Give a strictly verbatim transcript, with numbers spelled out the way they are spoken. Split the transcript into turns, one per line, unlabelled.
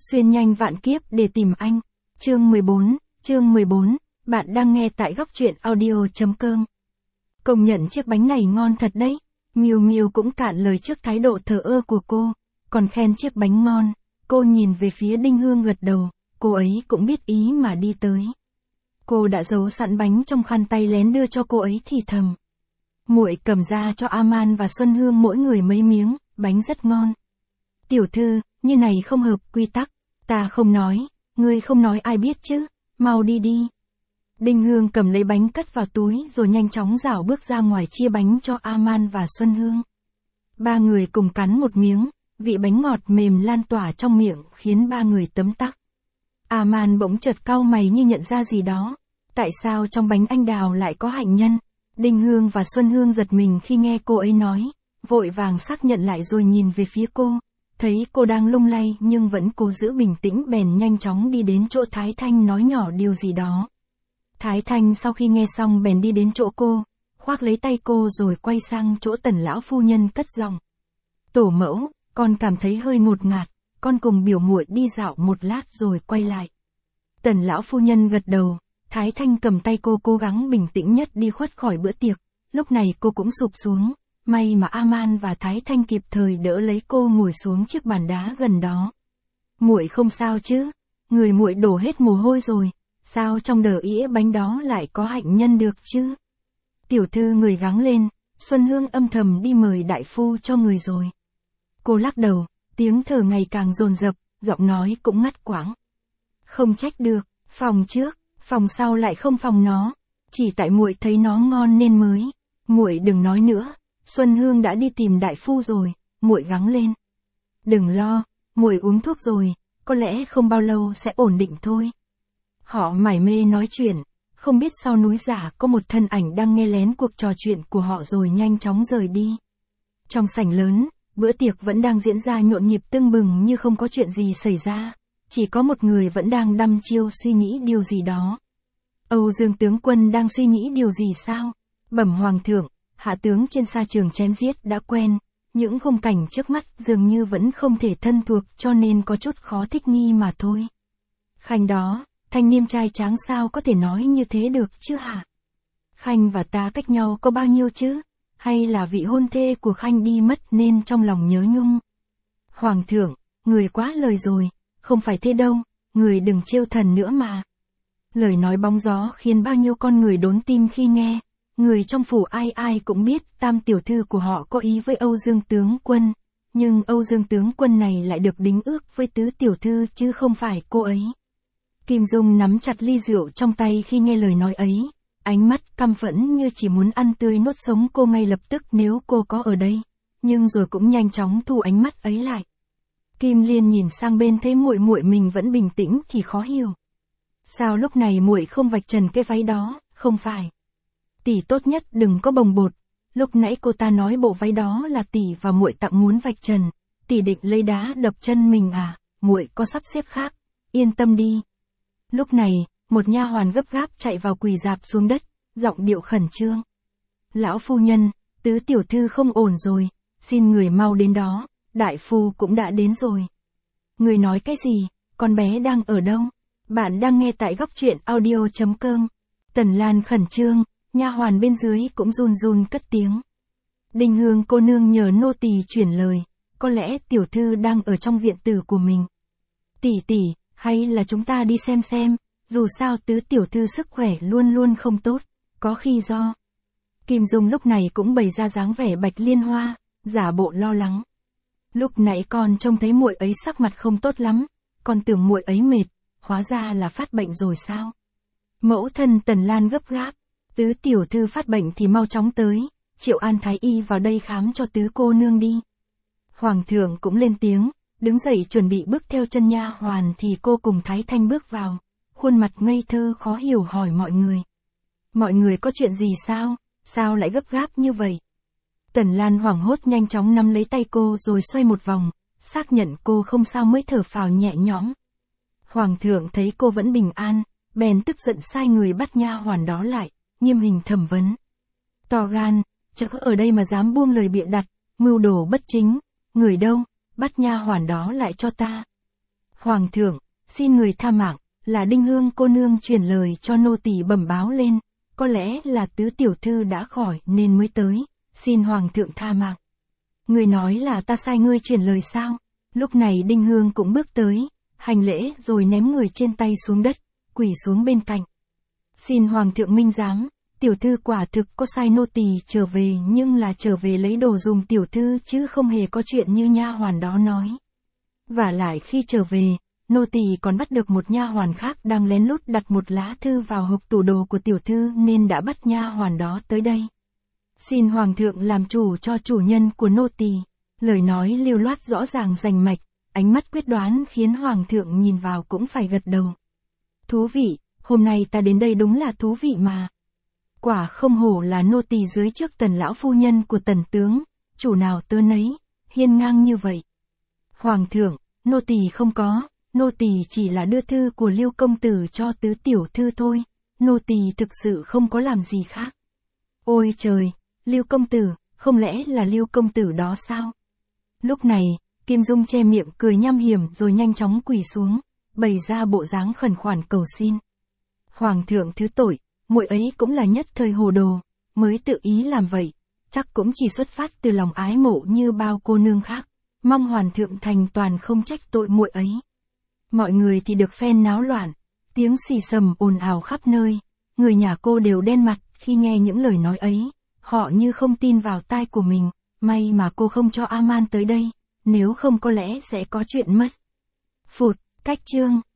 Xuyên nhanh vạn kiếp để tìm anh. Chương mười bốn, chương mười bốn, bạn đang nghe tại góc truyện audio.com. Công nhận chiếc bánh này ngon thật đấy. Miu Miu cũng cạn lời trước thái độ thờ ơ của cô, còn khen chiếc bánh ngon. Cô nhìn về phía Đinh Hương gật đầu, cô ấy cũng biết ý mà đi tới. Cô đã giấu sẵn bánh trong khăn tay lén đưa cho cô ấy thì thầm. Muội cầm ra cho Aman và Xuân Hương mỗi người mấy miếng, bánh rất ngon. Tiểu thư, như này không hợp quy tắc, ta không nói, ngươi không nói ai biết chứ, mau đi đi. Đinh Hương cầm lấy bánh cất vào túi rồi nhanh chóng rảo bước ra ngoài chia bánh cho Aman và Xuân Hương. Ba người cùng cắn một miếng, vị bánh ngọt mềm lan tỏa trong miệng khiến ba người tấm tắc. Aman bỗng chợt cau mày như nhận ra gì đó, tại sao trong bánh anh đào lại có hạnh nhân? Đinh Hương và Xuân Hương giật mình khi nghe cô ấy nói, vội vàng xác nhận lại rồi nhìn về phía cô. Thấy cô đang lung lay nhưng vẫn cố giữ bình tĩnh bèn nhanh chóng đi đến chỗ Thái Thanh nói nhỏ điều gì đó. Thái Thanh sau khi nghe xong bèn đi đến chỗ cô, khoác lấy tay cô rồi quay sang chỗ Tần lão phu nhân cất giọng. Tổ mẫu, con cảm thấy hơi ngột ngạt, con cùng biểu muội đi dạo một lát rồi quay lại. Tần lão phu nhân gật đầu, Thái Thanh cầm tay cô cố gắng bình tĩnh nhất đi khuất khỏi bữa tiệc, lúc này cô cũng sụp xuống. May mà Aman và Thái Thanh kịp thời đỡ lấy cô ngồi xuống chiếc bàn đá gần đó. Muội không sao chứ? Người muội đổ hết mồ hôi rồi, sao trong đờ ĩa bánh đó lại có hạnh nhân được chứ? Tiểu thư người gắng lên, Xuân Hương âm thầm đi mời đại phu cho người rồi. Cô lắc đầu, tiếng thở ngày càng dồn dập, giọng nói cũng ngắt quãng. Không trách được, phòng trước, phòng sau lại không phòng nó, chỉ tại muội thấy nó ngon nên mới. Muội đừng nói nữa. Xuân Hương đã đi tìm đại phu rồi, muội gắng lên. Đừng lo, muội uống thuốc rồi, có lẽ không bao lâu sẽ ổn định thôi. Họ mải mê nói chuyện, không biết sau núi giả có một thân ảnh đang nghe lén cuộc trò chuyện của họ rồi nhanh chóng rời đi. Trong sảnh lớn, bữa tiệc vẫn đang diễn ra nhộn nhịp tưng bừng như không có chuyện gì xảy ra, chỉ có một người vẫn đang đăm chiêu suy nghĩ điều gì đó. Âu Dương tướng quân đang suy nghĩ điều gì sao? Bẩm hoàng thượng. Hạ tướng trên sa trường chém giết đã quen, những khung cảnh trước mắt dường như vẫn không thể thân thuộc cho nên có chút khó thích nghi mà thôi. Khanh đó, thanh niên trai tráng sao có thể nói như thế được chứ hả? Khanh và ta cách nhau có bao nhiêu chứ? Hay là vị hôn thê của Khanh đi mất nên trong lòng nhớ nhung? Hoàng thượng, người quá lời rồi, không phải thế đâu, người đừng trêu thần nữa mà. Lời nói bóng gió khiến bao nhiêu con người đốn tim khi nghe. Người trong phủ ai ai cũng biết tam tiểu thư của họ có ý với Âu Dương tướng quân, nhưng Âu Dương tướng quân này lại được đính ước với tứ tiểu thư chứ không phải cô ấy. Kim Dung nắm chặt ly rượu trong tay khi nghe lời nói ấy, ánh mắt căm phẫn như chỉ muốn ăn tươi nuốt sống cô ngay lập tức nếu cô có ở đây, nhưng rồi cũng nhanh chóng thu ánh mắt ấy lại. Kim Liên nhìn sang bên thấy muội muội mình vẫn bình tĩnh thì khó hiểu. Sao lúc này muội không vạch trần cái váy đó, không phải? Tỷ tốt nhất đừng có bồng bột, lúc nãy cô ta nói bộ váy đó là tỷ và muội tặng muốn vạch trần, tỷ định lấy đá đập chân mình à, muội có sắp xếp khác, yên tâm đi. Lúc này, một nha hoàn gấp gáp chạy vào quỳ rạp xuống đất, giọng điệu khẩn trương. Lão phu nhân, tứ tiểu thư không ổn rồi, xin người mau đến đó, đại phu cũng đã đến rồi. Người nói cái gì, con bé đang ở đâu? Bạn đang nghe tại góc truyện audio.com. Tần Lan khẩn trương. Nha hoàn bên dưới cũng run run cất tiếng. Đinh Hương cô nương nhờ nô tỳ chuyển lời, có lẽ tiểu thư đang ở trong viện tử của mình. Tỷ tỷ, hay là chúng ta đi xem xem, dù sao tứ tiểu thư sức khỏe luôn luôn không tốt, có khi do. Kim Dung lúc này cũng bày ra dáng vẻ bạch liên hoa, giả bộ lo lắng. Lúc nãy con trông thấy muội ấy sắc mặt không tốt lắm, con tưởng muội ấy mệt, hóa ra là phát bệnh rồi sao? Mẫu thân Tần Lan gấp gáp. Tứ tiểu thư phát bệnh thì mau chóng tới, triệu an thái y vào đây khám cho tứ cô nương đi. Hoàng thượng cũng lên tiếng, đứng dậy chuẩn bị bước theo chân nha hoàn thì cô cùng Thái Thanh bước vào, khuôn mặt ngây thơ khó hiểu hỏi mọi người. Mọi người có chuyện gì sao, sao lại gấp gáp như vậy? Tần Lan hoảng hốt nhanh chóng nắm lấy tay cô rồi xoay một vòng, xác nhận cô không sao mới thở phào nhẹ nhõm. Hoàng thượng thấy cô vẫn bình an, bèn tức giận sai người bắt nha hoàn đó lại. Nghiêm hình thẩm vấn. To gan, chớ ở đây mà dám buông lời bịa đặt, mưu đồ bất chính, người đâu, bắt nha hoàn đó lại cho ta. Hoàng thượng, xin người tha mạng, là Đinh Hương cô nương truyền lời cho nô tỳ bẩm báo lên, có lẽ là tứ tiểu thư đã khỏi nên mới tới, xin Hoàng thượng tha mạng. Người nói là ta sai ngươi truyền lời sao? Lúc này Đinh Hương cũng bước tới, hành lễ rồi ném người trên tay xuống đất, quỳ xuống bên cạnh. Xin Hoàng thượng minh giám, tiểu thư quả thực có sai nô tỳ trở về nhưng là trở về lấy đồ dùng tiểu thư chứ không hề có chuyện như nha hoàn đó nói. Và lại khi trở về, nô tỳ còn bắt được một nha hoàn khác đang lén lút đặt một lá thư vào hộp tủ đồ của tiểu thư nên đã bắt nha hoàn đó tới đây. Xin Hoàng thượng làm chủ cho chủ nhân của nô tỳ. Lời nói lưu loát rõ ràng rành mạch, ánh mắt quyết đoán khiến Hoàng thượng nhìn vào cũng phải gật đầu. Thú vị, hôm nay ta đến đây đúng là thú vị mà. Quả không hổ là nô tỳ dưới trước tần lão phu nhân của tần tướng, chủ nào tớ nấy, hiên ngang như vậy. Hoàng thượng, nô tỳ không có, nô tỳ chỉ là đưa thư của Lưu công tử cho tứ tiểu thư thôi, nô tỳ thực sự không có làm gì khác. Ôi trời, Lưu công tử, không lẽ là Lưu công tử đó sao? Lúc này, Kim Dung che miệng cười nham hiểm rồi nhanh chóng quỳ xuống, bày ra bộ dáng khẩn khoản cầu xin. Hoàng thượng thứ tội, muội ấy cũng là nhất thời hồ đồ, mới tự ý làm vậy, chắc cũng chỉ xuất phát từ lòng ái mộ như bao cô nương khác, mong Hoàng thượng thành toàn không trách tội muội ấy. Mọi người thì được phen náo loạn, tiếng xì xầm ồn ào khắp nơi, người nhà cô đều đen mặt khi nghe những lời nói ấy, họ như không tin vào tai của mình, may mà cô không cho Aman tới đây, nếu không có lẽ sẽ có chuyện mất. Phụt, cách chương.